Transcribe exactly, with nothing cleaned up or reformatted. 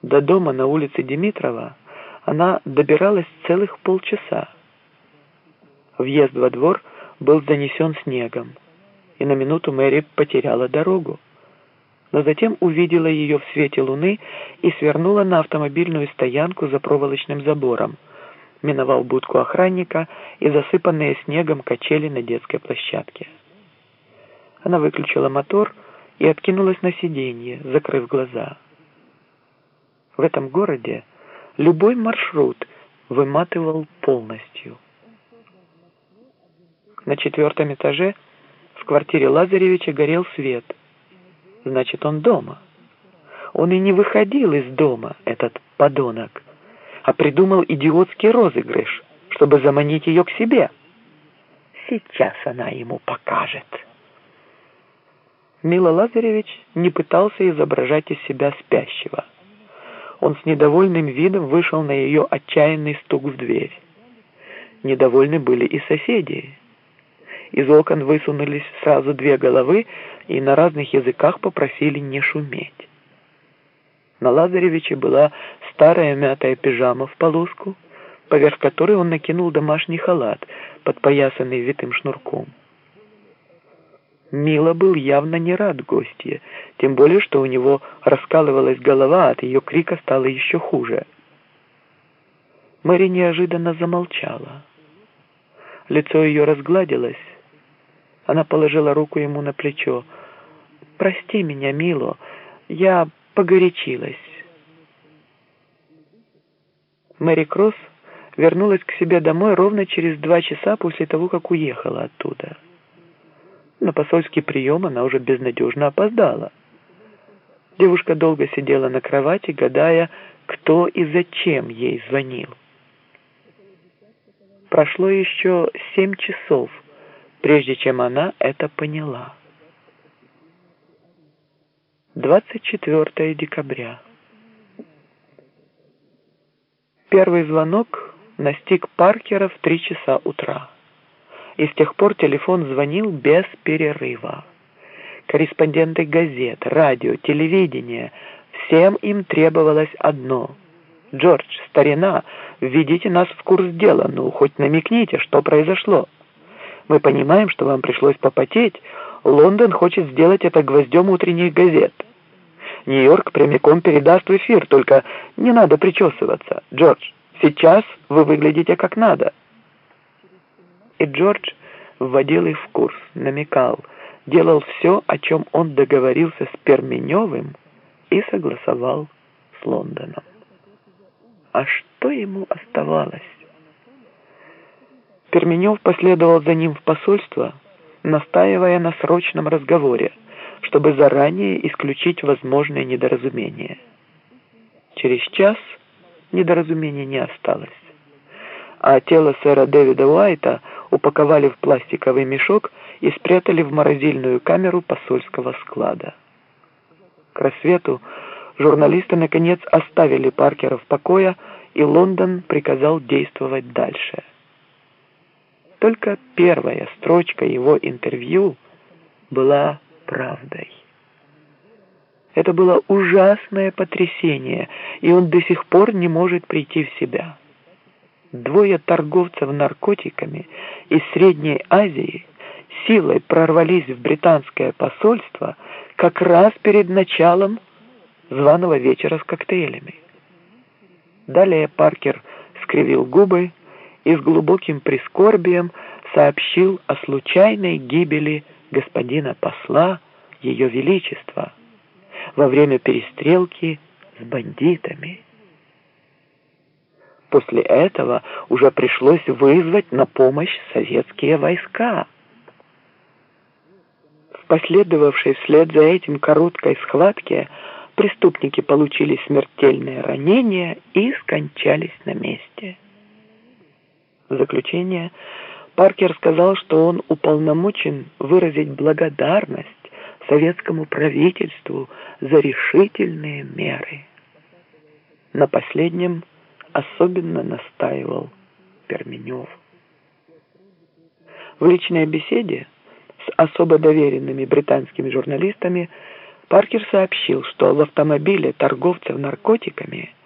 До дома на улице Димитрова она добиралась целых полчаса. Въезд во двор был занесен снегом, и на минуту Мэри потеряла дорогу. Но затем увидела ее в свете луны и свернула на автомобильную стоянку за проволочным забором, миновал будку охранника и засыпанные снегом качели на детской площадке. Она выключила мотор и откинулась на сиденье, закрыв глаза. В этом городе любой маршрут выматывал полностью. На четвертом этаже в квартире Лазаревича горел свет. Значит, он дома. Он и не выходил из дома, этот подонок, а придумал идиотский розыгрыш, чтобы заманить ее к себе. Сейчас она ему покажет. Мила Лазаревич не пытался изображать из себя спящего. Он с недовольным видом вышел на ее отчаянный стук в дверь. Недовольны были и соседи. Из окон высунулись сразу две головы и на разных языках попросили не шуметь. На Лазаревиче была старая мятая пижама в полоску, поверх которой он накинул домашний халат, подпоясанный витым шнурком. Мила был явно не рад гостье, тем более, что у него раскалывалась голова, от ее крика стало еще хуже. Мэри неожиданно замолчала. Лицо ее разгладилось. Она положила руку ему на плечо. «Прости меня, Мило, я погорячилась». Мэри Кросс вернулась к себе домой ровно через два часа после того, как уехала оттуда. На посольский прием она уже безнадежно опоздала. Девушка долго сидела на кровати, гадая, кто и зачем ей звонил. Прошло еще семь часов, прежде чем она это поняла. двадцать четвёртое декабря. Первый звонок настиг Паркера в три часа утра. И с тех пор телефон звонил без перерыва. Корреспонденты газет, радио, телевидения, всем им требовалось одно. «Джордж, старина, введите нас в курс дела, ну, хоть намекните, что произошло. Мы понимаем, что вам пришлось попотеть. Лондон хочет сделать это гвоздем утренних газет. Нью-Йорк прямиком передаст в эфир, только не надо причесываться. Джордж, сейчас вы выглядите как надо». И Джордж вводил их в курс, намекал, делал все, о чем он договорился с Перменевым и согласовал с Лондоном. А что ему оставалось? Перменев последовал за ним в посольство, настаивая на срочном разговоре, чтобы заранее исключить возможное недоразумение. Через час недоразумения не осталось, а тело сэра Дэвида Уайта упаковали в пластиковый мешок и спрятали в морозильную камеру посольского склада. К рассвету журналисты наконец оставили Паркера в покое, и Лондон приказал действовать дальше. Только первая строчка его интервью была правдой. Это было ужасное потрясение, и он до сих пор не может прийти в себя. Двое торговцев наркотиками из Средней Азии силой прорвались в британское посольство как раз перед началом званого вечера с коктейлями. Далее Паркер скривил губы и с глубоким прискорбием сообщил о случайной гибели господина посла Ее Величества во время перестрелки с бандитами. После этого уже пришлось вызвать на помощь советские войска. В последовавшей вслед за этим короткой схватке преступники получили смертельные ранения и скончались на месте. В заключение Паркер сказал, что он уполномочен выразить благодарность советскому правительству за решительные меры. На последнем особенно настаивал Перменев. В личной беседе с особо доверенными британскими журналистами Паркер сообщил, что в автомобиле торговцев наркотиками